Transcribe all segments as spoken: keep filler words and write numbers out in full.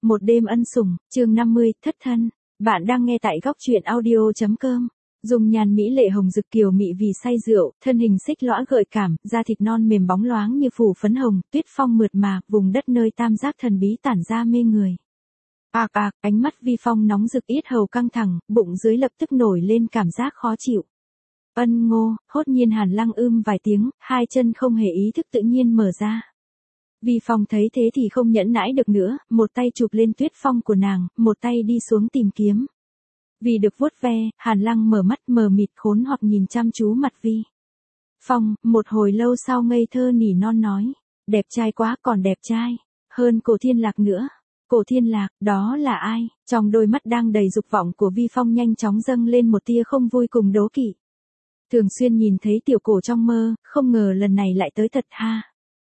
Một đêm ân sủng, chương năm mươi, thất thân. Bạn đang nghe tại góc truyện audio chấm com. Dùng nhàn mỹ lệ hồng rực kiều mị vì say rượu, thân hình xích lõa gợi cảm, da thịt non mềm bóng loáng như phủ phấn hồng, tuyết phong mượt mà, vùng đất nơi tam giác thần bí tản ra mê người. Ạc ạc, ánh mắt Vi Phong nóng rực, yết hầu căng thẳng, bụng dưới lập tức nổi lên cảm giác khó chịu. Ân Ngô, hốt nhiên Hàn Lăng ưm vài tiếng, hai chân không hề ý thức tự nhiên mở ra. Vi Phong thấy thế thì không nhẫn nãi được nữa, một tay chụp lên tuyết phong của nàng, một tay đi xuống tìm kiếm. Vì được vuốt ve, Hàn Lăng mở mắt mờ mịt khốn hoặc nhìn chăm chú mặt Vi Phong, một hồi lâu sau ngây thơ nỉ non nói, đẹp trai quá, còn đẹp trai hơn Cổ Thiên Lạc nữa. Cổ Thiên Lạc, đó là ai? Trong đôi mắt đang đầy dục vọng của Vi Phong nhanh chóng dâng lên một tia không vui cùng đố kỵ. Thường xuyên nhìn thấy tiểu cổ trong mơ, không ngờ lần này lại tới thật ha.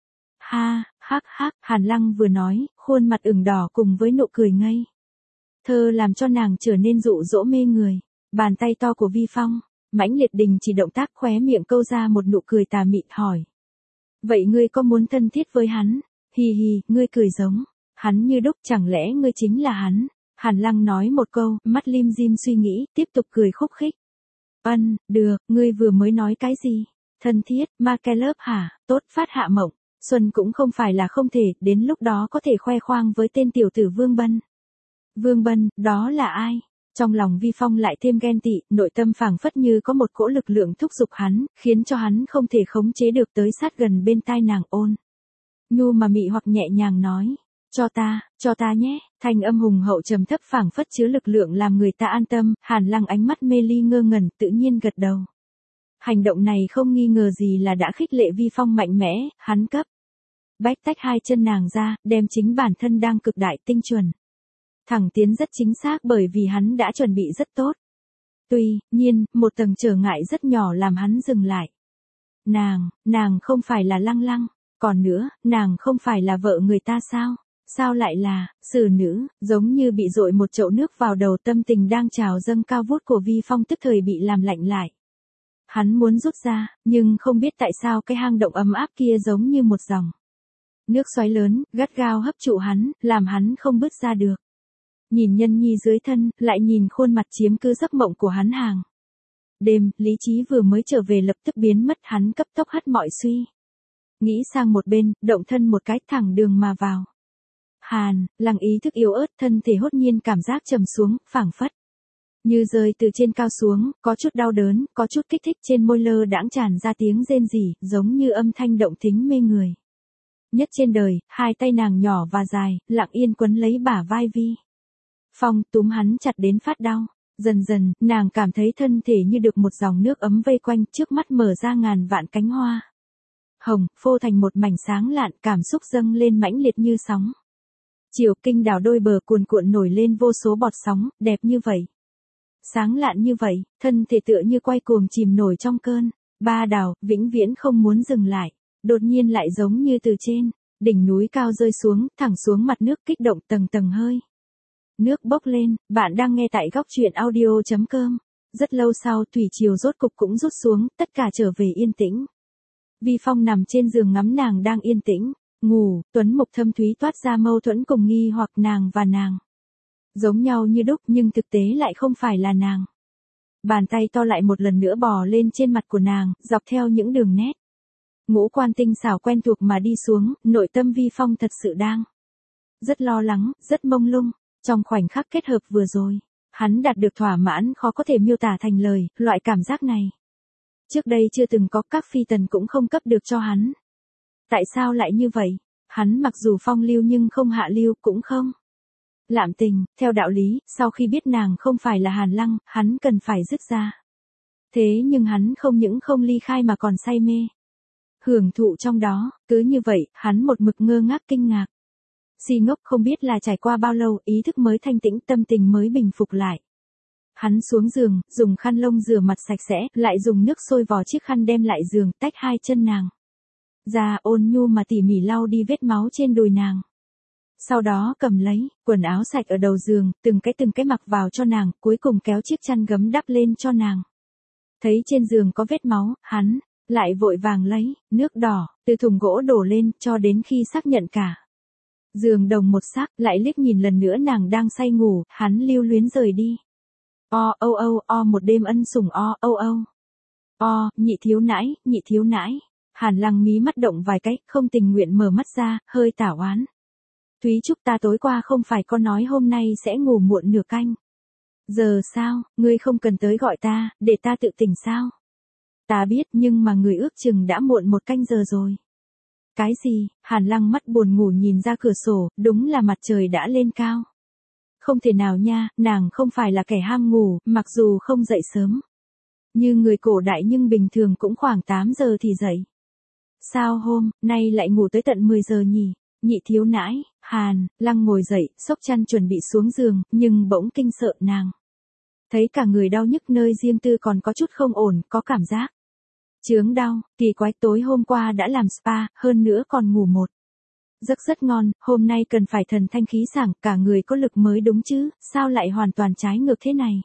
Ha, hắc hắc, Hàn Lăng vừa nói, khuôn mặt ửng đỏ cùng với nụ cười ngây thơ làm cho nàng trở nên dụ dỗ mê người. Bàn tay to của Vi Phong, mãnh liệt đình chỉ động tác, khóe miệng câu ra một nụ cười tà mị hỏi. Vậy ngươi có muốn thân thiết với hắn? Hì hì, ngươi cười giống hắn như đúc, chẳng lẽ ngươi chính là hắn? Hàn Lăng nói một câu, mắt lim dim suy nghĩ, tiếp tục cười khúc khích. Ân, được, ngươi vừa mới nói cái gì? Thân thiết, ma ke lớp hả? Tốt, phát hạ mộng. Xuân cũng không phải là không thể, đến lúc đó có thể khoe khoang với tên tiểu tử Vương Bân. Vương Bân, đó là ai? Trong lòng Vi Phong lại thêm ghen tị, nội tâm phảng phất như có một cỗ lực lượng thúc giục hắn, khiến cho hắn không thể khống chế được, tới sát gần bên tai nàng ôn nhu mà mị hoặc nhẹ nhàng nói, cho ta, cho ta nhé. Thanh âm hùng hậu trầm thấp phảng phất chứa lực lượng làm người ta an tâm. Hàn Lăng ánh mắt mê ly ngơ ngẩn, tự nhiên gật đầu. Hành động này không nghi ngờ gì là đã khích lệ Vi Phong mạnh mẽ, hắn cấp bách tách hai chân nàng ra, đem chính bản thân đang cực đại tinh chuẩn thẳng tiến rất chính xác, bởi vì hắn đã chuẩn bị rất tốt. Tuy nhiên, một tầng trở ngại rất nhỏ làm hắn dừng lại. Nàng, nàng không phải là Lăng Lăng, còn nữa, nàng không phải là vợ người ta sao? Sao lại là xử nữ? Giống như bị dội một chậu nước vào đầu, tâm tình đang trào dâng cao vút của Vi Phong tức thời bị làm lạnh lại. Hắn muốn rút ra, nhưng không biết tại sao cái hang động ấm áp kia giống như một dòng nước xoáy lớn, gắt gao hấp trụ hắn, làm hắn không bứt ra được. Nhìn nhân nhi dưới thân, lại nhìn khuôn mặt chiếm cứ giấc mộng của hắn hàng đêm, lý trí vừa mới trở về lập tức biến mất, hắn cấp tốc hất mọi suy nghĩ sang một bên, động thân một cái thẳng đường mà vào. Hàn Lăng ý thức yếu ớt, thân thể hốt nhiên cảm giác trầm xuống, phảng phất như rơi từ trên cao xuống, có chút đau đớn, có chút kích thích, trên môi lơ đãng tràn ra tiếng rên rỉ, giống như âm thanh động thính mê người nhất trên đời. Hai tay nàng nhỏ và dài, lặng yên quấn lấy bả vai Vi Phong, túm hắn chặt đến phát đau. Dần dần, nàng cảm thấy thân thể như được một dòng nước ấm vây quanh, trước mắt mở ra ngàn vạn cánh hoa hồng, phô thành một mảnh sáng lạn, cảm xúc dâng lên mãnh liệt như sóng chiều kinh đảo, đôi bờ cuồn cuộn nổi lên vô số bọt sóng, đẹp như vậy, sáng lạn như vậy, thân thể tựa như quay cuồng chìm nổi trong cơn ba đảo, vĩnh viễn không muốn dừng lại. Đột nhiên lại giống như từ trên đỉnh núi cao rơi xuống, thẳng xuống mặt nước, kích động tầng tầng hơi nước bốc lên. Bạn đang nghe tại góc truyện audio chấm com. Rất lâu sau, thủy triều rốt cục cũng rút xuống, tất cả trở về yên tĩnh. Vi Phong nằm trên giường ngắm nàng đang yên tĩnh ngủ, tuấn mục thâm thúy toát ra mâu thuẫn cùng nghi hoặc. Nàng và nàng giống nhau như đúc, nhưng thực tế lại không phải là nàng. Bàn tay to lại một lần nữa bò lên trên mặt của nàng, dọc theo những đường nét ngũ quan tinh xảo quen thuộc mà đi xuống. Nội tâm Vi Phong thật sự đang rất lo lắng, rất mông lung. Trong khoảnh khắc kết hợp vừa rồi, hắn đạt được thỏa mãn khó có thể miêu tả thành lời. Loại cảm giác này trước đây chưa từng có, các phi tần cũng không cấp được cho hắn. Tại sao lại như vậy? Hắn mặc dù phong lưu nhưng không hạ lưu, cũng không lạm tình. Theo đạo lý, sau khi biết nàng không phải là Hàn Lăng, hắn cần phải dứt ra. Thế nhưng hắn không những không ly khai mà còn say mê hưởng thụ trong đó. Cứ như vậy, hắn một mực ngơ ngác kinh ngạc si ngốc, không biết là trải qua bao lâu, ý thức mới thanh tĩnh, tâm tình mới bình phục lại. Hắn xuống giường, dùng khăn lông rửa mặt sạch sẽ, lại dùng nước sôi vò chiếc khăn đem lại giường, tách hai chân nàng ra, ôn nhu mà tỉ mỉ lau đi vết máu trên đùi nàng. Sau đó cầm lấy quần áo sạch ở đầu giường, từng cái từng cái mặc vào cho nàng, cuối cùng kéo chiếc chăn gấm đắp lên cho nàng. Thấy trên giường có vết máu, hắn lại vội vàng lấy nước đỏ từ thùng gỗ đổ lên, cho đến khi xác nhận cả Giường đồng một sắc, lại liếc nhìn lần nữa nàng đang say ngủ, hắn lưu luyến rời đi. O âu âu, o một đêm ân sủng o âu âu. O, nhị thiếu nãi, nhị thiếu nãi. Hàn Lăng mí mắt động vài cách, không tình nguyện mở mắt ra, hơi tả oán. Thúy Trúc ta tối qua không phải có nói hôm nay sẽ ngủ muộn nửa canh. Giờ sao, ngươi không cần tới gọi ta, để ta tự tỉnh sao? Ta biết nhưng mà người ước chừng đã muộn một canh giờ rồi. Cái gì? Hàn Lăng mắt buồn ngủ nhìn ra cửa sổ, đúng là mặt trời đã lên cao. Không thể nào nha, nàng không phải là kẻ ham ngủ, mặc dù không dậy sớm. Như người cổ đại nhưng bình thường cũng khoảng tám giờ thì dậy. Sao hôm nay lại ngủ tới tận mười giờ nhỉ? Nhị thiếu nãi, Hàn Lăng ngồi dậy, xốc chăn chuẩn bị xuống giường, nhưng bỗng kinh sợ nàng. Thấy cả người đau nhức nơi riêng tư còn có chút không ổn, có cảm giác chướng đau, kỳ quái tối hôm qua đã làm spa, hơn nữa còn ngủ một giấc rất ngon, hôm nay cần phải thần thanh khí sảng, cả người có lực mới đúng chứ, sao lại hoàn toàn trái ngược thế này?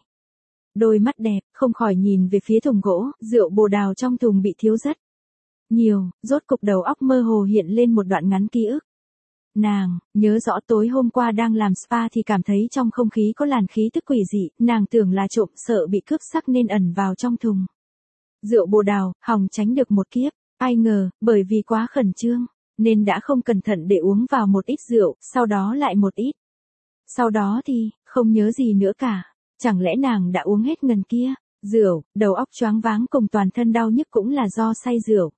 Đôi mắt đẹp, không khỏi nhìn về phía thùng gỗ, rượu bồ đào trong thùng bị thiếu rất nhiều, rốt cục đầu óc mơ hồ hiện lên một đoạn ngắn ký ức. Nàng, nhớ rõ tối hôm qua đang làm spa thì cảm thấy trong không khí có làn khí tức quỷ dị, nàng tưởng là trộm, sợ bị cướp sắc nên ẩn vào trong thùng rượu bồ đào, hòng tránh được một kiếp, ai ngờ, bởi vì quá khẩn trương, nên đã không cẩn thận để uống vào một ít rượu, sau đó lại một ít. Sau đó thì, không nhớ gì nữa cả, chẳng lẽ nàng đã uống hết ngần kia, rượu, đầu óc choáng váng cùng toàn thân đau nhức cũng là do say rượu.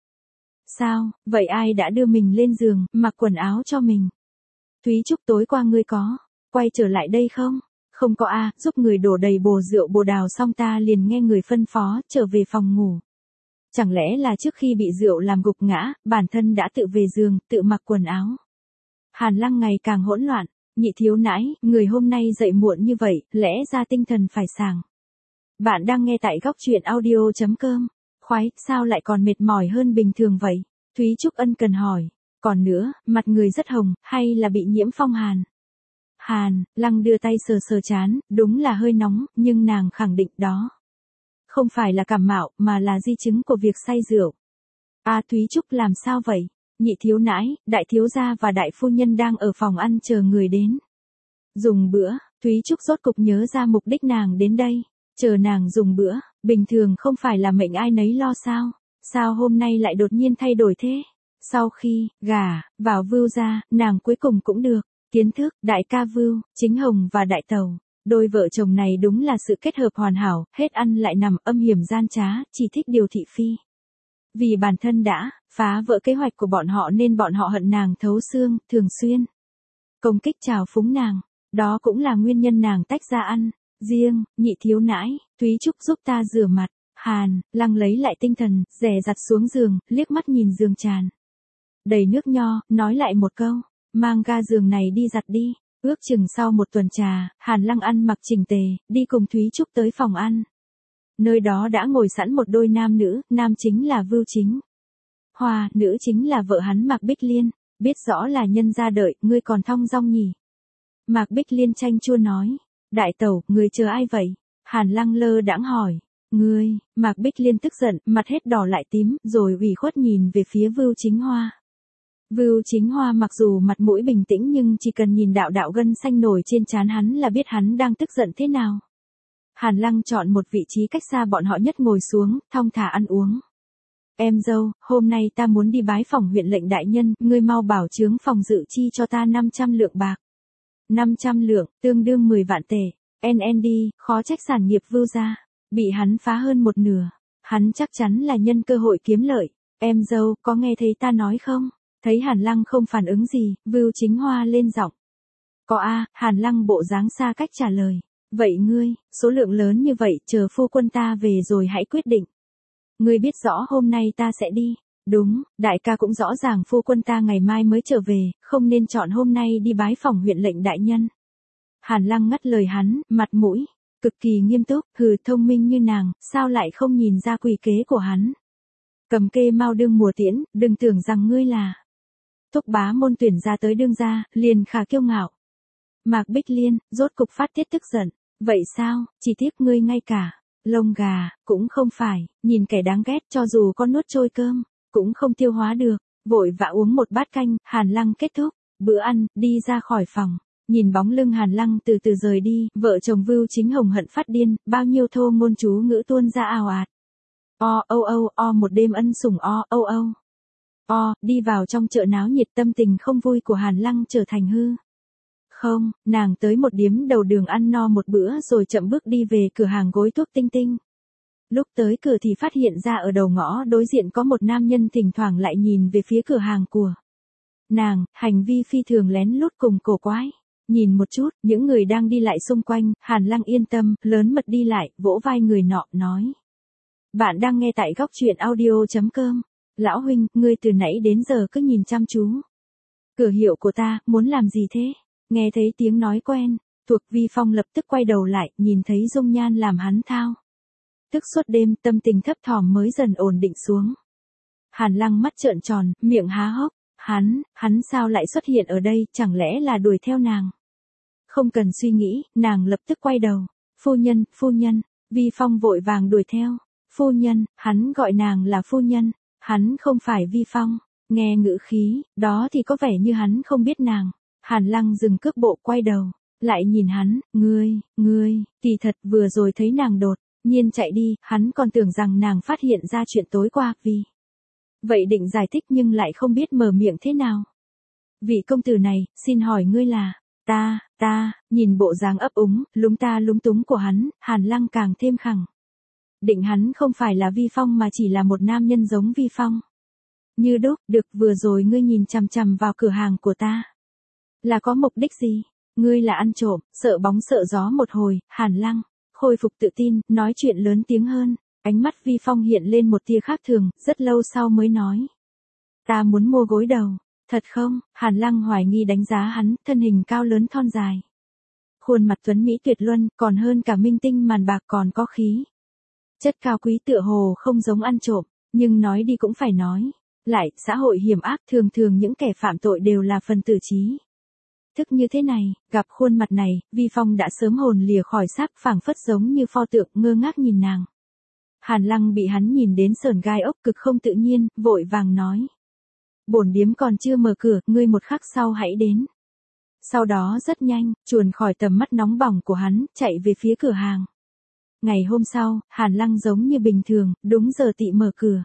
Sao, vậy ai đã đưa mình lên giường, mặc quần áo cho mình? Thúy Trúc tối qua ngươi có quay trở lại đây không? Không có a, giúp người đổ đầy bồ rượu bồ đào xong ta liền nghe người phân phó, trở về phòng ngủ. Chẳng lẽ là trước khi bị rượu làm gục ngã, bản thân đã tự về giường, tự mặc quần áo. Hàn Lăng ngày càng hỗn loạn, nhị thiếu nãi, người hôm nay dậy muộn như vậy, lẽ ra tinh thần phải sảng. Bạn đang nghe tại góc truyện audio chấm com. Khoái, sao lại còn mệt mỏi hơn bình thường vậy? Thúy Trúc ân cần hỏi. Còn nữa, mặt người rất hồng, hay là bị nhiễm phong hàn? Hàn Lăng đưa tay sờ sờ trán, đúng là hơi nóng, nhưng nàng khẳng định đó không phải là cảm mạo, mà là di chứng của việc say rượu. A à, Thúy Trúc làm sao vậy? Nhị thiếu nãi, đại thiếu gia và đại phu nhân đang ở phòng ăn chờ người đến dùng bữa. Thúy Trúc rốt cục nhớ ra mục đích nàng đến đây, chờ nàng dùng bữa, bình thường không phải là mệnh ai nấy lo sao? Sao hôm nay lại đột nhiên thay đổi thế? Sau khi gả vào Vưu gia, nàng cuối cùng cũng được kiến thức đại ca Vưu, Chính Hồng và đại tẩu. Đôi vợ chồng này đúng là sự kết hợp hoàn hảo, hết ăn lại nằm, âm hiểm gian trá, chỉ thích điều thị phi. Vì bản thân đã phá vỡ kế hoạch của bọn họ nên bọn họ hận nàng thấu xương, thường xuyên công kích trào phúng nàng. Đó cũng là nguyên nhân nàng tách ra ăn riêng. Nhị thiếu nãi, Thúy Trúc giúp ta rửa mặt. Hàn Lăng lấy lại tinh thần, dè dặt xuống giường, liếc mắt nhìn giường tràn đầy nước nho, nói lại một câu, mang ga giường này đi giặt đi. Ước chừng sau một tuần trà, Hàn Lăng ăn mặc chỉnh tề, đi cùng Thúy Trúc tới phòng ăn. Nơi đó đã ngồi sẵn một đôi nam nữ, nam chính là Vưu Chính Hoa, nữ chính là vợ hắn Mạc Bích Liên. Biết rõ là nhân gia đợi, ngươi còn thong dong nhỉ? Mạc Bích Liên chanh chua nói. Đại tẩu, ngươi chờ ai vậy? Hàn Lăng lơ đãng hỏi. Ngươi, Mạc Bích Liên tức giận, mặt hết đỏ lại tím, rồi ủy khuất nhìn về phía Vưu Chính Hoa. Vưu Chính Hoa mặc dù mặt mũi bình tĩnh nhưng chỉ cần nhìn đạo đạo gân xanh nổi trên trán hắn là biết hắn đang tức giận thế nào. Hàn Lăng chọn một vị trí cách xa bọn họ nhất ngồi xuống, thong thả ăn uống. Em dâu, hôm nay ta muốn đi bái phỏng huyện lệnh đại nhân, ngươi mau bảo chướng phòng dự chi cho ta năm trăm lượng bạc. năm trăm lượng, tương đương mười vạn tệ. en en đê, khó trách sản nghiệp Vưu gia bị hắn phá hơn một nửa. Hắn chắc chắn là nhân cơ hội kiếm lợi. Em dâu, có nghe thấy ta nói không? Thấy Hàn Lăng không phản ứng gì, Vưu Chính Hoa lên giọng. Có a, Hàn Lăng bộ dáng xa cách trả lời. Vậy ngươi, số lượng lớn như vậy, chờ phu quân ta về rồi hãy quyết định. Ngươi biết rõ hôm nay ta sẽ đi. Đúng, đại ca cũng rõ ràng phu quân ta ngày mai mới trở về, không nên chọn hôm nay đi bái phỏng huyện lệnh đại nhân. Hàn Lăng ngắt lời hắn, mặt mũi cực kỳ nghiêm túc, hừ, thông minh như nàng, sao lại không nhìn ra quỷ kế của hắn. Cầm kê mau đương mùa tiễn, đừng tưởng rằng ngươi là thúc bá môn tuyển ra tới đương gia, liền khả kiêu ngạo. Mạc Bích Liên, rốt cục phát tiết tức giận. Vậy sao, chỉ tiếc ngươi ngay cả lông gà cũng không phải, nhìn kẻ đáng ghét, cho dù có nuốt trôi cơm cũng không tiêu hóa được. Vội vã uống một bát canh, Hàn Lăng kết thúc bữa ăn, đi ra khỏi phòng. Nhìn bóng lưng Hàn Lăng từ từ rời đi, vợ chồng Vưu Chính Hồng hận phát điên, bao nhiêu thô ngôn chú ngữ tuôn ra ào ạt. O, âu âu, o một đêm ân sủng o, âu âu. O, đi vào trong chợ náo nhiệt, tâm tình không vui của Hàn Lăng trở thành hư. Không, nàng tới một điếm đầu đường ăn no một bữa rồi chậm bước đi về cửa hàng gối thuốc Tinh Tinh. Lúc tới cửa thì phát hiện ra ở đầu ngõ đối diện có một nam nhân thỉnh thoảng lại nhìn về phía cửa hàng của nàng, hành vi phi thường lén lút cùng cổ quái. Nhìn một chút, những người đang đi lại xung quanh, Hàn Lăng yên tâm, lớn mật đi lại, vỗ vai người nọ, nói. Bạn đang nghe tại góc truyện audio.com. Lão huynh, ngươi từ nãy đến giờ cứ nhìn chăm chú. Cửa hiệu của ta, muốn làm gì thế? Nghe thấy tiếng nói quen, thuộc Vi Phong lập tức quay đầu lại, nhìn thấy dung nhan làm hắn thao. Thức suốt đêm, tâm tình thấp thỏm mới dần ổn định xuống. Hàn Lăng mắt trợn tròn, miệng há hốc. Hắn, hắn sao lại xuất hiện ở đây, chẳng lẽ là đuổi theo nàng? Không cần suy nghĩ, nàng lập tức quay đầu. Phu nhân, phu nhân, Vi Phong vội vàng đuổi theo. Phu nhân, hắn gọi nàng là phu nhân, hắn không phải Vi Phong. Nghe ngữ khí, đó thì có vẻ như hắn không biết nàng. Hàn Lăng dừng cước bộ quay đầu, lại nhìn hắn, ngươi, ngươi, kỳ thật vừa rồi thấy nàng đột nhiên chạy đi, hắn còn tưởng rằng nàng phát hiện ra chuyện tối qua, vì vậy định giải thích nhưng lại không biết mở miệng thế nào. Vị công tử này, xin hỏi ngươi là, ta, ta, nhìn bộ dáng ấp úng, lúng ta lúng túng của hắn, Hàn Lăng càng thêm khẳng định hắn không phải là Vi Phong mà chỉ là một nam nhân giống Vi Phong. Như đúc, được, vừa rồi ngươi nhìn chằm chằm vào cửa hàng của ta. Là có mục đích gì? Ngươi là ăn trộm, sợ bóng sợ gió một hồi, Hàn Lăng khôi phục tự tin, nói chuyện lớn tiếng hơn. Ánh mắt Vi Phong hiện lên một tia khác thường, rất lâu sau mới nói. Ta muốn mua gối đầu. Thật không? Hàn Lăng hoài nghi đánh giá hắn, thân hình cao lớn thon dài. Khuôn mặt tuấn Mỹ tuyệt luân, còn hơn cả minh tinh màn bạc còn có khí. Chất cao quý tựa hồ không giống ăn trộm, nhưng nói đi cũng phải nói. Lại, xã hội hiểm ác thường thường những kẻ phạm tội đều là phần tử trí thức như thế này, gặp khuôn mặt này, Vi Phong đã sớm hồn lìa khỏi xác, phảng phất giống như pho tượng, ngơ ngác nhìn nàng. Hàn Lăng bị hắn nhìn đến sởn gai ốc, cực không tự nhiên, vội vàng nói. Bổn điếm còn chưa mở cửa, ngươi một khắc sau hãy đến. Sau đó rất nhanh, chuồn khỏi tầm mắt nóng bỏng của hắn, chạy về phía cửa hàng. Ngày hôm sau, Hàn Lăng giống như bình thường, đúng giờ tị mở cửa.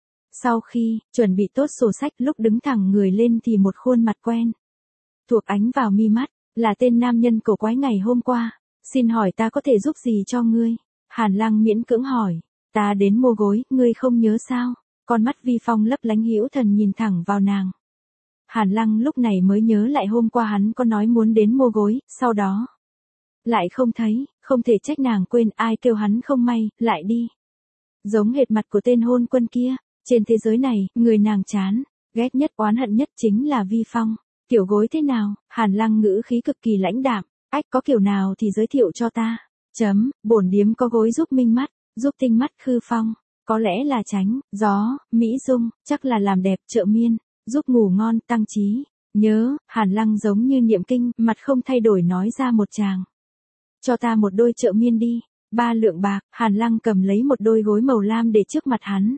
Sau khi chuẩn bị tốt sổ sách, lúc đứng thẳng người lên thì một khuôn mặt quen thuộc ánh vào mi mắt, là tên nam nhân cổ quái ngày hôm qua. Xin hỏi ta có thể giúp gì cho ngươi? Hàn Lăng miễn cưỡng hỏi. Ta đến mua gối, ngươi không nhớ sao? Con mắt Vi Phong lấp lánh hữu thần nhìn thẳng vào nàng. Hàn Lăng lúc này mới nhớ lại hôm qua hắn có nói muốn đến mua gối, sau đó lại không thấy, không thể trách nàng quên, ai kêu hắn không may, lại đi. Giống hệt mặt của tên hôn quân kia, trên thế giới này, người nàng chán, ghét nhất, oán hận nhất chính là Vi Phong. Kiểu gối thế nào? Hàn Lăng ngữ khí cực kỳ lãnh đạm, ách có kiểu nào thì giới thiệu cho ta. Chấm, bổn điếm có gối giúp minh mắt, giúp tinh mắt khư phong, có lẽ là tránh gió, mỹ dung, chắc là làm đẹp trợ miên, giúp ngủ ngon, tăng trí. Nhớ, Hàn Lăng giống như niệm kinh, mặt không thay đổi nói ra một tràng. Cho ta một đôi trợ miên đi. Ba lượng bạc, Hàn Lăng cầm lấy một đôi gối màu lam để trước mặt hắn.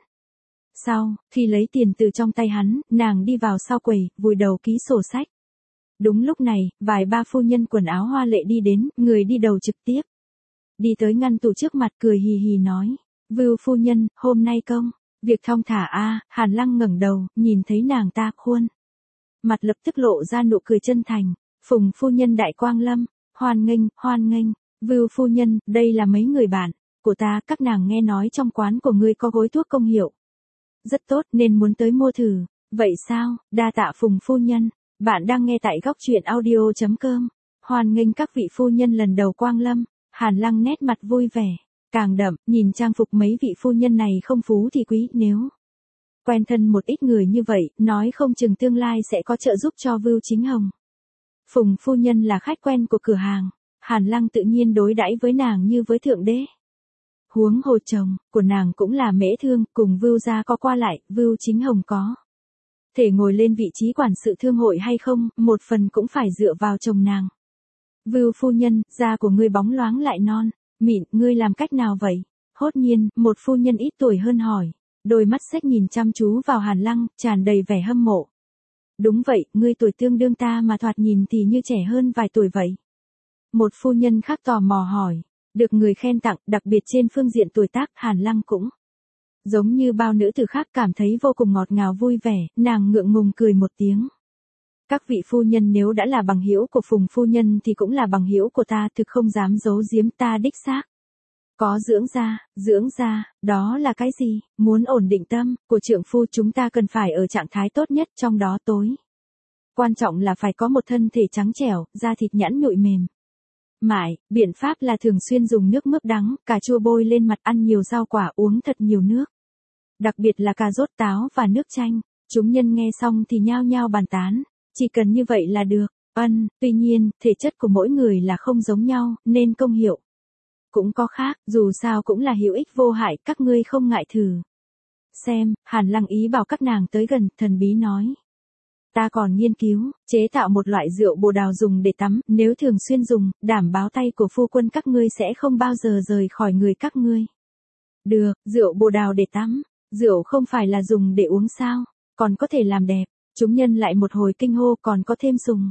Sau, khi lấy tiền từ trong tay hắn, nàng đi vào sau quầy, vùi đầu ký sổ sách. Đúng lúc này, vài ba phu nhân quần áo hoa lệ đi đến, người đi đầu trực tiếp đi tới ngăn tủ trước mặt, cười hì hì nói. Vưu phu nhân, hôm nay công việc thong thả a. Hàn Lăng ngẩng đầu, nhìn thấy nàng ta, khuôn mặt lập tức lộ ra nụ cười chân thành. Phùng phu nhân đại quang lâm, hoan nghênh, hoan nghênh. Vưu phu nhân, đây là mấy người bạn của ta, các nàng nghe nói trong quán của ngươi có gối thuốc công hiệu rất tốt nên muốn tới mua thử. Vậy sao? Đa tạ Phùng phu nhân. Bạn đang nghe tại góc truyện audio.com. Hoan nghênh các vị phu nhân lần đầu quang lâm. Hàn Lăng nét mặt vui vẻ càng đậm, nhìn trang phục mấy vị phu nhân này không phú thì quý, nếu quen thân một ít người như vậy, nói không chừng tương lai sẽ có trợ giúp cho Vưu Chính Hồng. Phùng phu nhân là khách quen của cửa hàng, Hàn Lăng tự nhiên đối đãi với nàng như với thượng đế. Huống hồ chồng của nàng cũng là mễ thương, cùng Vưu gia có qua lại, Vưu Chính Hồng có thể ngồi lên vị trí quản sự thương hội hay không, một phần cũng phải dựa vào chồng nàng. Vưu phu nhân, da của ngươi bóng loáng lại non mịn, ngươi làm cách nào vậy? Hốt nhiên, một phu nhân ít tuổi hơn hỏi, đôi mắt xếch nhìn chăm chú vào Hàn Lăng, tràn đầy vẻ hâm mộ. Đúng vậy, ngươi tuổi tương đương ta mà thoạt nhìn thì như trẻ hơn vài tuổi vậy. Một phu nhân khác tò mò hỏi. Được người khen tặng, đặc biệt trên phương diện tuổi tác, Hàn Lăng cũng giống như bao nữ tử khác cảm thấy vô cùng ngọt ngào vui vẻ, nàng ngượng ngùng cười một tiếng. Các vị phu nhân nếu đã là bằng hữu của Phùng phu nhân thì cũng là bằng hữu của ta, thực không dám giấu giếm, ta đích xác có dưỡng da. Dưỡng da, đó là cái gì? Muốn ổn định tâm của trượng phu, chúng ta cần phải ở trạng thái tốt nhất, trong đó tối quan trọng là phải có một thân thể trắng trẻo, da thịt nhẵn nhụi mềm mại. Biện pháp là thường xuyên dùng nước mướp đắng, cà chua bôi lên mặt, ăn nhiều rau quả, uống thật nhiều nước. Đặc biệt là cà rốt, táo và nước chanh. Chúng nhân nghe xong thì nhao nhao bàn tán. Chỉ cần như vậy là được. Ân, tuy nhiên, thể chất của mỗi người là không giống nhau, nên công hiệu cũng có khác, dù sao cũng là hữu ích vô hại, các ngươi không ngại thử xem. Hàn Lăng ý bảo các nàng tới gần, thần bí nói. Ta còn nghiên cứu, chế tạo một loại rượu bồ đào dùng để tắm, nếu thường xuyên dùng, đảm bảo tay của phu quân các ngươi sẽ không bao giờ rời khỏi người các ngươi. Được, rượu bồ đào để tắm, rượu không phải là dùng để uống sao, còn có thể làm đẹp. Chúng nhân lại một hồi kinh hô, còn có thêm sùng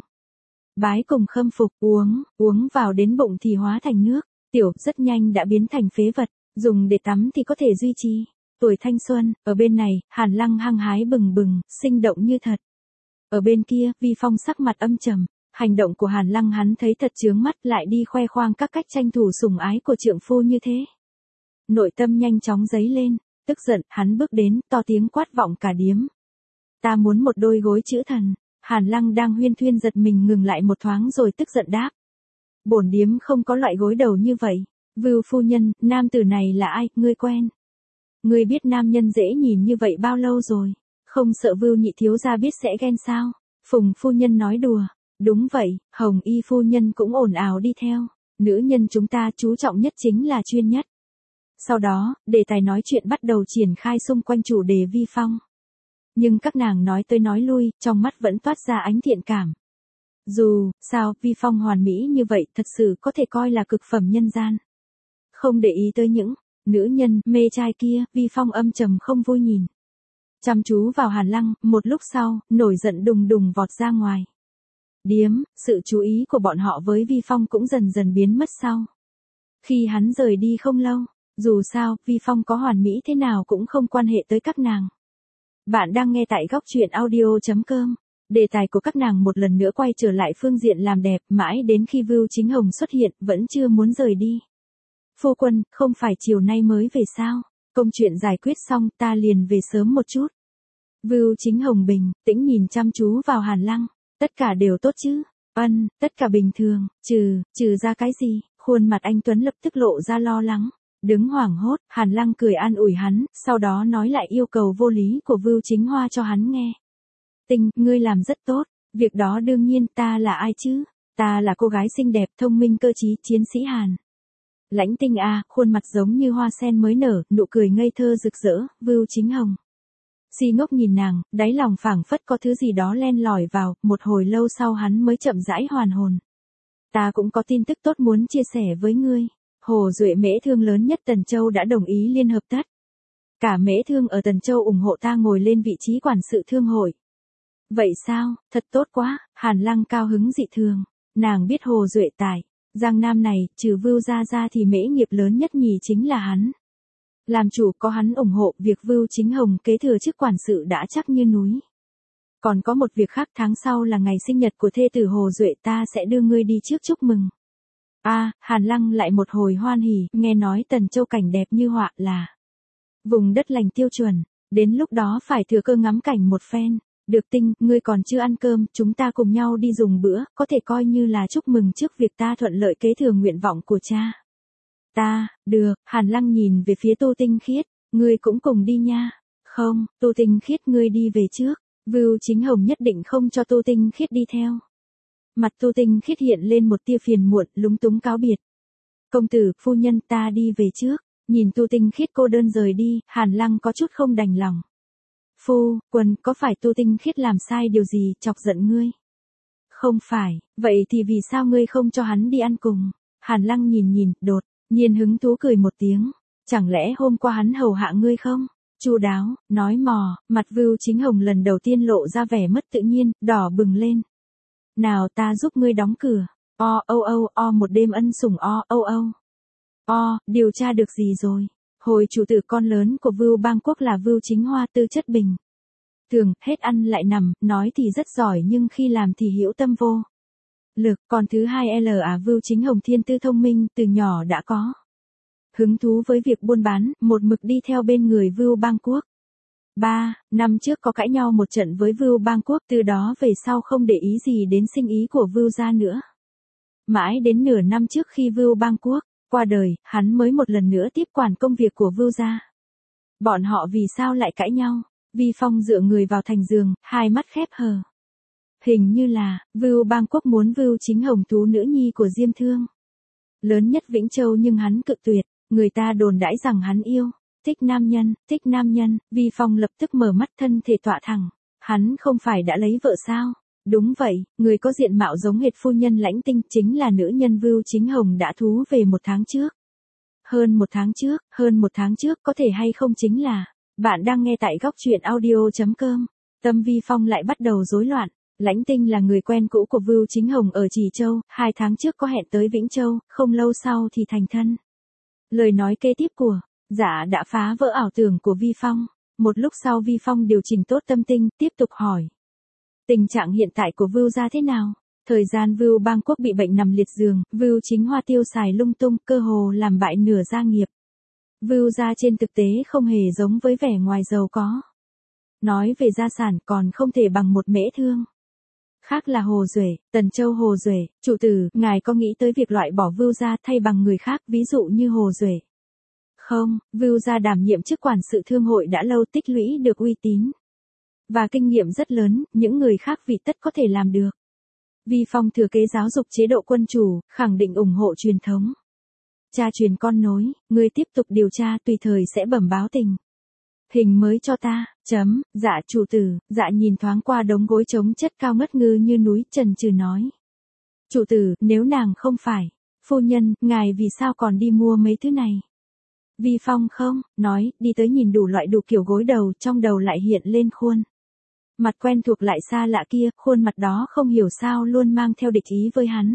bái cùng khâm phục. Uống, uống vào đến bụng thì hóa thành nước tiểu, rất nhanh đã biến thành phế vật, dùng để tắm thì có thể duy trì tuổi thanh xuân. Ở bên này, Hàn Lăng hăng hái bừng bừng, sinh động như thật. Ở bên kia, Vi Phong sắc mặt âm trầm, hành động của Hàn Lăng hắn thấy thật chướng mắt, lại đi khoe khoang các cách tranh thủ sủng ái của trượng phu như thế. Nội tâm nhanh chóng dấy lên, tức giận, hắn bước đến, to tiếng quát vọng cả điếm. Ta muốn một đôi gối chữ thần. Hàn Lăng đang huyên thuyên giật mình ngừng lại một thoáng rồi tức giận đáp. Bổn điếm không có loại gối đầu như vậy. Vưu phu nhân, nam tử này là ai, ngươi quen? Ngươi biết nam nhân dễ nhìn như vậy bao lâu rồi? Không sợ Vưu nhị thiếu gia biết sẽ ghen sao? Phùng phu nhân nói đùa. Đúng vậy, Hồng Y phu nhân cũng ồn ào đi theo. Nữ nhân chúng ta chú trọng nhất chính là chuyên nhất. Sau đó, đề tài nói chuyện bắt đầu triển khai xung quanh chủ đề Vi Phong. Nhưng các nàng nói tới nói lui, trong mắt vẫn toát ra ánh thiện cảm. Dù sao, Vi Phong hoàn mỹ như vậy thật sự có thể coi là cực phẩm nhân gian. Không để ý tới những nữ nhân mê trai kia, Vi Phong âm trầm không vui nhìn chăm chú vào Hàn Lăng, một lúc sau, nổi giận đùng đùng vọt ra ngoài điếm. Sự chú ý của bọn họ với Vi Phong cũng dần dần biến mất sau khi hắn rời đi không lâu. Dù sao, Vi Phong có hoàn mỹ thế nào cũng không quan hệ tới các nàng. Bạn đang nghe tại góc truyện audio chấm com. Đề tài của các nàng một lần nữa quay trở lại phương diện làm đẹp, mãi đến khi Vưu Chính Hồng xuất hiện, vẫn chưa muốn rời đi. Phu quân, không phải chiều nay mới về sao? Công chuyện giải quyết xong, ta liền về sớm một chút. Vưu Chính Hồng bình tĩnh nhìn chăm chú vào Hàn Lăng. Tất cả đều tốt chứ? Ân, tất cả bình thường, trừ, trừ ra cái gì? Khuôn mặt anh Tuấn lập tức lộ ra lo lắng. Đứng hoảng hốt, Hàn Lăng cười an ủi hắn, sau đó nói lại yêu cầu vô lý của Vưu Chính Hoa cho hắn nghe. Tinh, ngươi làm rất tốt, việc đó đương nhiên, ta là ai chứ? Ta là cô gái xinh đẹp, thông minh cơ trí, chiến sĩ Hàn. Lãnh Tinh a, khuôn mặt giống như hoa sen mới nở, nụ cười ngây thơ rực rỡ. Vưu Chính Hồng si ngốc nhìn nàng, đáy lòng phảng phất có thứ gì đó len lỏi vào, một hồi lâu sau hắn mới chậm rãi hoàn hồn. Ta cũng có tin tức tốt muốn chia sẻ với ngươi. Hồ Duệ mễ thương lớn nhất Tần Châu đã đồng ý liên hợp tất cả mễ thương ở Tần Châu ủng hộ ta ngồi lên vị trí quản sự thương hội. Vậy sao, thật tốt quá. Hàn Lăng cao hứng dị thường. Nàng biết Hồ Duệ tại Giang Nam này, trừ Vưu gia ra thì mễ nghiệp lớn nhất nhì chính là hắn. Làm chủ có hắn ủng hộ, việc Vưu Chính Hồng kế thừa chức quản sự đã chắc như núi. Còn có một việc khác, tháng sau là ngày sinh nhật của thê tử Hồ Duệ, ta sẽ đưa ngươi đi trước chúc mừng. A, à, Hàn Lăng lại một hồi hoan hỉ, nghe nói Tần Châu cảnh đẹp như họa, là vùng đất lành tiêu chuẩn, đến lúc đó phải thừa cơ ngắm cảnh một phen. Được Tinh, ngươi còn chưa ăn cơm, chúng ta cùng nhau đi dùng bữa, có thể coi như là chúc mừng trước việc ta thuận lợi kế thừa nguyện vọng của cha. Ta, được. Hàn Lăng nhìn về phía Tô Tinh Khiết, ngươi cũng cùng đi nha. Không, Tô Tinh Khiết ngươi đi về trước. Vưu Chính Hồng nhất định không cho Tô Tinh Khiết đi theo. Mặt Tô Tinh Khiết hiện lên một tia phiền muộn, lúng túng cáo biệt. Công tử, phu nhân, ta đi về trước. Nhìn Tô Tinh Khiết cô đơn rời đi, Hàn Lăng có chút không đành lòng. Phu quân, có phải Tô Tinh Khiết làm sai điều gì, chọc giận ngươi? Không phải, vậy thì vì sao ngươi không cho hắn đi ăn cùng? Hàn Lăng nhìn nhìn, đột nhiên hứng thú cười một tiếng. Chẳng lẽ hôm qua hắn hầu hạ ngươi không? chu đáo, nói mò, mặt Vưu Chính Hồng lần đầu tiên lộ ra vẻ mất tự nhiên, đỏ bừng lên. Nào ta giúp ngươi đóng cửa. O âu âu o một đêm ân sủng o âu âu. O, điều tra được gì rồi? Hồi chủ tử con lớn của Vưu Bang Quốc là Vưu Chính Hoa tư chất bình. Thường, hết ăn lại nằm, nói thì rất giỏi nhưng khi làm thì hữu tâm vô lực. Còn thứ hai L à Vưu Chính Hồng thiên tư thông minh, từ nhỏ đã có hứng thú với việc buôn bán, một mực đi theo bên người Vưu Bang Quốc. ba. Năm trước có cãi nhau một trận với Vưu Bang Quốc, từ đó về sau không để ý gì đến sinh ý của Vưu gia nữa. Mãi đến nửa năm trước khi Vưu Bang Quốc qua đời, hắn mới một lần nữa tiếp quản công việc của Vưu gia. Bọn họ vì sao lại cãi nhau? Vi Phong dựa người vào thành giường, hai mắt khép hờ. Hình như là, Vưu Bang Quốc muốn Vưu Chính Hồng tú nữ nhi của Diêm Thương lớn nhất Vĩnh Châu nhưng hắn cự tuyệt, người ta đồn đãi rằng hắn yêu, thích nam nhân, thích nam nhân, Vi Phong lập tức mở mắt thân thể tọa thẳng. Hắn không phải đã lấy vợ sao? Đúng vậy, người có diện mạo giống hệt phu nhân Lãnh Tinh chính là nữ nhân Vưu Chính Hồng đã thú về một tháng trước. Hơn một tháng trước, hơn một tháng trước có thể hay không chính là, bạn đang nghe tại góc truyện audio.com. Tâm Vi Phong lại bắt đầu rối loạn. Lãnh Tinh là người quen cũ của Vưu Chính Hồng ở Trì Châu, hai tháng trước có hẹn tới Vĩnh Châu, không lâu sau thì thành thân. Lời nói kế tiếp của Dạ đã phá vỡ ảo tưởng của Vi Phong. Một lúc sau Vi Phong điều chỉnh tốt tâm tinh, tiếp tục hỏi. Tình trạng hiện tại của Vưu gia thế nào? Thời gian Vưu Bang Quốc bị bệnh nằm liệt giường, Vưu Chính Hoa tiêu xài lung tung, cơ hồ làm bại nửa gia nghiệp. Vưu gia trên thực tế không hề giống với vẻ ngoài giàu có. Nói về gia sản còn không thể bằng một Mễ Thương. Khác là Hồ Duệ, Tần Châu Hồ Duệ, chủ tử, ngài có nghĩ tới việc loại bỏ Vưu gia thay bằng người khác, ví dụ như Hồ Duệ? Không, Vưu gia đảm nhiệm chức quản sự thương hội đã lâu, tích lũy được uy tín và kinh nghiệm rất lớn, những người khác vì tất có thể làm được. Vi Phong thừa kế giáo dục chế độ quân chủ, khẳng định ủng hộ truyền thống. Cha truyền con nối, người tiếp tục điều tra, tùy thời sẽ bẩm báo tình hình mới cho ta. Chấm, dạ chủ tử. Dạ nhìn thoáng qua đống gối trống chất cao ngất ngư như núi, chần chừ nói. Chủ tử, nếu nàng không phải phu nhân, ngài vì sao còn đi mua mấy thứ này? Vi Phong không, nói, đi tới nhìn đủ loại đủ kiểu gối đầu, trong đầu lại hiện lên khuôn mặt quen thuộc lại xa lạ kia, khuôn mặt đó không hiểu sao luôn mang theo địch ý với hắn.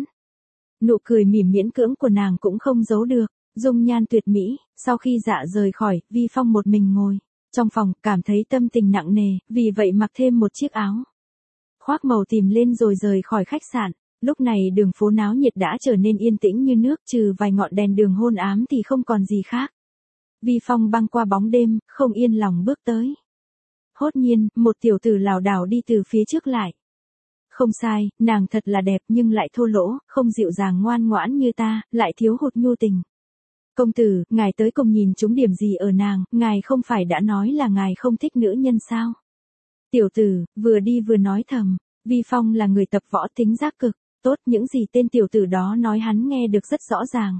Nụ cười mỉm miễn cưỡng của nàng cũng không giấu được, dung nhan tuyệt mỹ. Sau khi Dạ rời khỏi, Vi Phong một mình ngồi trong phòng, cảm thấy tâm tình nặng nề, vì vậy mặc thêm một chiếc áo khoác màu tìm lên rồi rời khỏi khách sạn. Lúc này đường phố náo nhiệt đã trở nên yên tĩnh như nước, trừ vài ngọn đèn đường hôn ám thì không còn gì khác. Vi Phong băng qua bóng đêm, không yên lòng bước tới. Hốt nhiên, một tiểu tử lảo đảo đi từ phía trước lại. Không sai, nàng thật là đẹp nhưng lại thô lỗ, không dịu dàng ngoan ngoãn như ta, lại thiếu hụt nhu tình. Công tử, ngài tới cùng nhìn trúng điểm gì ở nàng, ngài không phải đã nói là ngài không thích nữ nhân sao? Tiểu tử, vừa đi vừa nói thầm. Vi Phong là người tập võ tính giác cực, tốt, những gì tên tiểu tử đó nói hắn nghe được rất rõ ràng.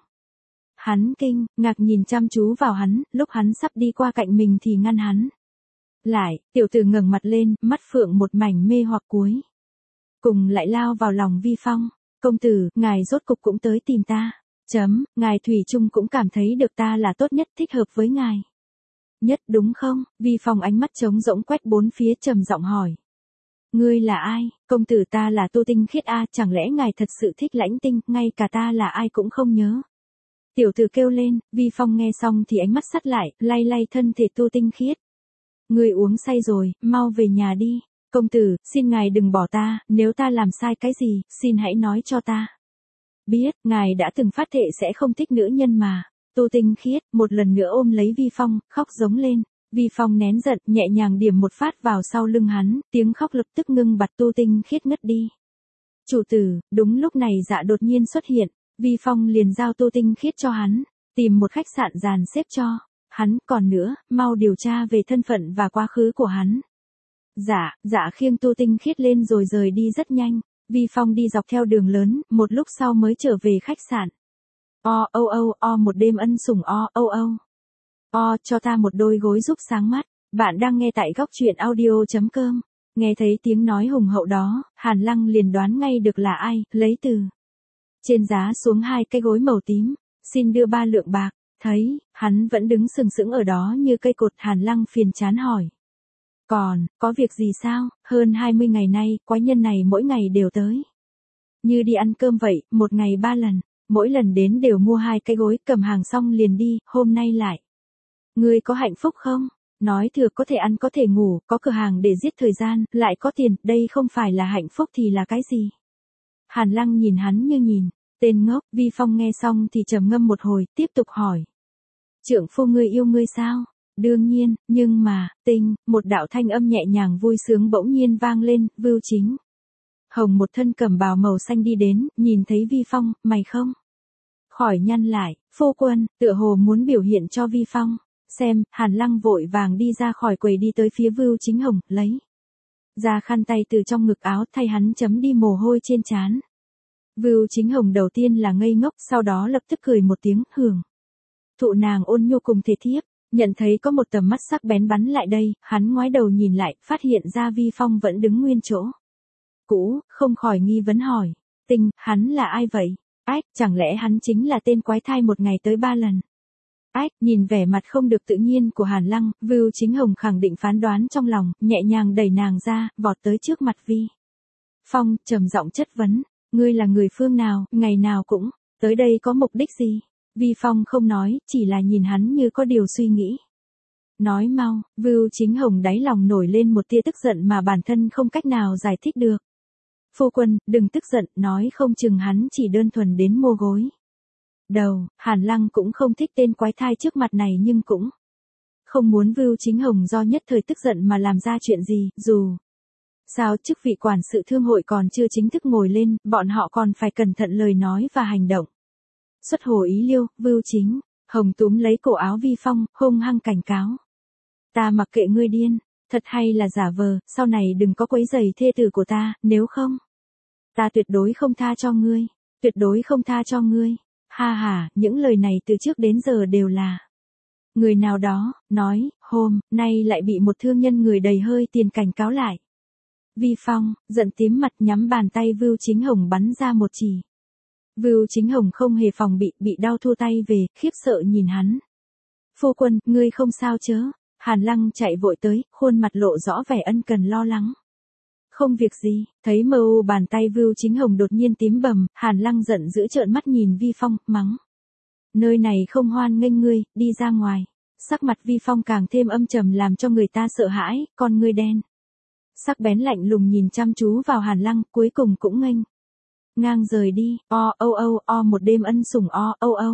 Hắn kinh, ngạc nhìn chăm chú vào hắn, lúc hắn sắp đi qua cạnh mình thì ngăn hắn lại. Tiểu tử ngẩng mặt lên, mắt phượng một mảnh mê hoặc cuối cùng lại lao vào lòng Vi Phong. Công tử, ngài rốt cục cũng tới tìm ta. Chấm, ngài thủy chung cũng cảm thấy được ta là tốt nhất, thích hợp với ngài nhất đúng không? Vi Phong ánh mắt trống rỗng quét bốn phía, trầm giọng hỏi. Ngươi là ai? Công tử, ta là Tu Tinh Khiết a, chẳng lẽ ngài thật sự thích Lãnh Tinh, ngay cả ta là ai cũng không nhớ? Tiểu tử kêu lên. Vi Phong nghe xong thì ánh mắt sắt lại, lay lay thân thể Tu Tinh Khiết. Ngươi uống say rồi, mau về nhà đi. Công tử, xin ngài đừng bỏ ta, nếu ta làm sai cái gì, xin hãy nói cho ta biết. Ngài đã từng phát thệ sẽ không thích nữ nhân mà. Tu Tinh Khiết một lần nữa ôm lấy Vi Phong, khóc giống lên. Vi Phong nén giận, nhẹ nhàng điểm một phát vào sau lưng hắn, tiếng khóc lập tức ngưng bặt. Tu Tinh Khiết ngất đi. Chủ tử, đúng lúc này Dạ đột nhiên xuất hiện. Vi Phong liền giao Tu Tinh Khiết cho hắn, tìm một khách sạn dàn xếp cho hắn, còn nữa, mau điều tra về thân phận và quá khứ của hắn. Dạ, Dạ khiêng Tu Tinh Khiết lên rồi rời đi rất nhanh. Vi Phong đi dọc theo đường lớn, một lúc sau mới trở về khách sạn. O âu âu o một đêm ân sủng o âu âu. O cho ta một đôi gối giúp sáng mắt. Bạn đang nghe tại góc truyện audio.com. Nghe thấy tiếng nói hùng hậu đó, Hàn Lăng liền đoán ngay được là ai, lấy từ trên giá xuống hai cái gối màu tím. Xin đưa ba lượng bạc. Thấy, hắn vẫn đứng sừng sững ở đó như cây cột, Hàn Lăng phiền chán hỏi. Còn, có việc gì sao, hơn hai mươi ngày nay, quái nhân này mỗi ngày đều tới. Như đi ăn cơm vậy, một ngày ba lần, mỗi lần đến đều mua hai cái gối, cầm hàng xong liền đi, hôm nay lại. Ngươi có hạnh phúc không? Nói thừa có thể ăn có thể ngủ, có cửa hàng để giết thời gian, lại có tiền, đây không phải là hạnh phúc thì là cái gì? Hàn Lăng nhìn hắn như nhìn, tên ngốc, Vi Phong nghe xong thì trầm ngâm một hồi, tiếp tục hỏi. Trượng phu ngươi yêu ngươi sao? Đương nhiên, nhưng mà, tinh, một đạo thanh âm nhẹ nhàng vui sướng bỗng nhiên vang lên, Vưu Chính Hồng một thân cẩm bào màu xanh đi đến, nhìn thấy Vi Phong, mày không? Khỏi nhăn lại, phu quân, tựa hồ muốn biểu hiện cho Vi Phong. Xem, Hàn Lăng vội vàng đi ra khỏi quầy đi tới phía Vưu Chính Hồng, lấy ra khăn tay từ trong ngực áo thay hắn chấm đi mồ hôi trên trán. Vưu Chính Hồng đầu tiên là ngây ngốc, sau đó lập tức cười một tiếng, hưởng. Thụ nàng ôn nhu cùng thể thiếp, nhận thấy có một tầm mắt sắc bén bắn lại đây, hắn ngoái đầu nhìn lại, phát hiện ra Vi Phong vẫn đứng nguyên chỗ. Cũ, không khỏi nghi vấn hỏi, Tinh, hắn là ai vậy? Ách, chẳng lẽ hắn chính là tên quái thai một ngày tới ba lần? Ách, nhìn vẻ mặt không được tự nhiên của Hàn Lăng, Vưu Chính Hồng khẳng định phán đoán trong lòng, nhẹ nhàng đẩy nàng ra, vọt tới trước mặt Vi Phong, trầm giọng chất vấn, ngươi là người phương nào, ngày nào cũng, tới đây có mục đích gì? Vi Phong không nói, chỉ là nhìn hắn như có điều suy nghĩ. Nói mau, Vưu Chính Hồng đáy lòng nổi lên một tia tức giận mà bản thân không cách nào giải thích được. Phu quân, đừng tức giận, nói không chừng hắn chỉ đơn thuần đến mua gối. Đầu, Hàn Lăng cũng không thích tên quái thai trước mặt này nhưng cũng không muốn Vưu Chính Hồng do nhất thời tức giận mà làm ra chuyện gì, dù sao chức vị quản sự thương hội còn chưa chính thức ngồi lên, bọn họ còn phải cẩn thận lời nói và hành động. Xuất hồ ý liêu, Vưu Chính Hồng túm lấy cổ áo Vi Phong, hung hăng cảnh cáo. Ta mặc kệ ngươi điên, thật hay là giả vờ, sau này đừng có quấy rầy thê tử của ta, nếu không, ta tuyệt đối không tha cho ngươi, tuyệt đối không tha cho ngươi. Ha ha, những lời này từ trước đến giờ đều là người nào đó, nói, hôm nay lại bị một thương nhân người đầy hơi tiền cảnh cáo lại. Vi Phong, giận tím mặt nhắm bàn tay Vưu Chính Hồng bắn ra một chỉ. Vưu Chính Hồng không hề phòng bị, bị đau thua tay về, khiếp sợ nhìn hắn. Phu quân, ngươi không sao chớ? Hàn Lăng chạy vội tới, khuôn mặt lộ rõ vẻ ân cần lo lắng. Không việc gì, thấy mờ u bàn tay Vưu Chính Hồng đột nhiên tím bầm, Hàn Lăng giận dữ trợn mắt nhìn Vi Phong, mắng. Nơi này không hoan nghênh ngươi, đi ra ngoài. Sắc mặt Vi Phong càng thêm âm trầm làm cho người ta sợ hãi, con ngươi đen. Sắc bén lạnh lùng nhìn chăm chú vào Hàn Lăng, cuối cùng cũng nghênh ngang rời đi, o âu âu o một đêm ân sủng o âu âu.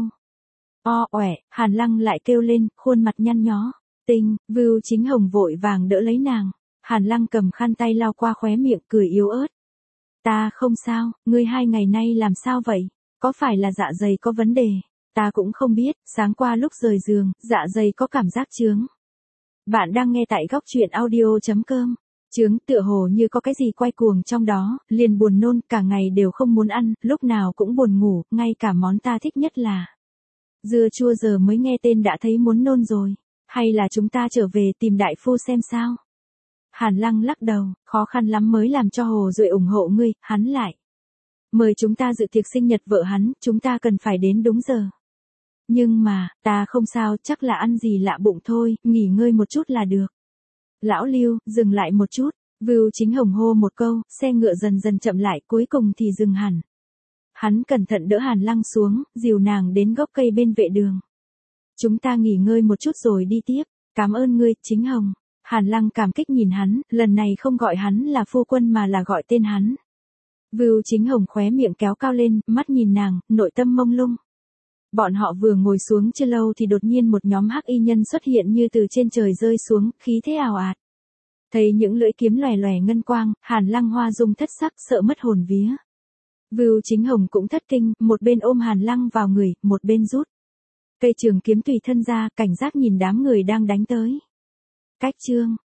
O oẻ, Hàn Lăng lại kêu lên, khuôn mặt nhăn nhó. Tinh, Vưu Chính Hồng vội vàng đỡ lấy nàng. Hàn Lăng cầm khăn tay lau qua khóe miệng, cười yếu ớt. Ta không sao, ngươi hai ngày nay làm sao vậy? Có phải là dạ dày có vấn đề? Ta cũng không biết, sáng qua lúc rời giường, dạ dày có cảm giác chướng. Bạn đang nghe tại góc truyện audio chấm com. Chướng tựa hồ như có cái gì quay cuồng trong đó, liền buồn nôn, cả ngày đều không muốn ăn, lúc nào cũng buồn ngủ, ngay cả món ta thích nhất là dưa chua giờ mới nghe tên đã thấy muốn nôn rồi. Hay là chúng ta trở về tìm đại phu xem sao? Hàn Lăng lắc đầu, khó khăn lắm mới làm cho Hồ Duệ ủng hộ ngươi, hắn lại mời chúng ta dự tiệc sinh nhật vợ hắn, chúng ta cần phải đến đúng giờ. Nhưng mà, ta không sao, chắc là ăn gì lạ bụng thôi, nghỉ ngơi một chút là được. Lão Lưu, dừng lại một chút, Vưu Chính Hồng hô một câu, xe ngựa dần dần chậm lại, cuối cùng thì dừng hẳn. Hắn cẩn thận đỡ Hàn Lăng xuống, dìu nàng đến gốc cây bên vệ đường. Chúng ta nghỉ ngơi một chút rồi đi tiếp, cảm ơn ngươi, Chính Hồng. Hàn Lăng cảm kích nhìn hắn, lần này không gọi hắn là phu quân mà là gọi tên hắn. Vưu Chính Hồng khóe miệng kéo cao lên, mắt nhìn nàng, nội tâm mông lung. Bọn họ vừa ngồi xuống chưa lâu thì đột nhiên một nhóm hắc y nhân xuất hiện như từ trên trời rơi xuống, khí thế ào ạt. Thấy những lưỡi kiếm lòe lòe ngân quang, Hàn Lăng hoa dung thất sắc, sợ mất hồn vía. Vưu Chính Hồng cũng thất kinh, một bên ôm Hàn Lăng vào người, một bên rút cây trường kiếm tùy thân ra, cảnh giác nhìn đám người đang đánh tới. Cách chương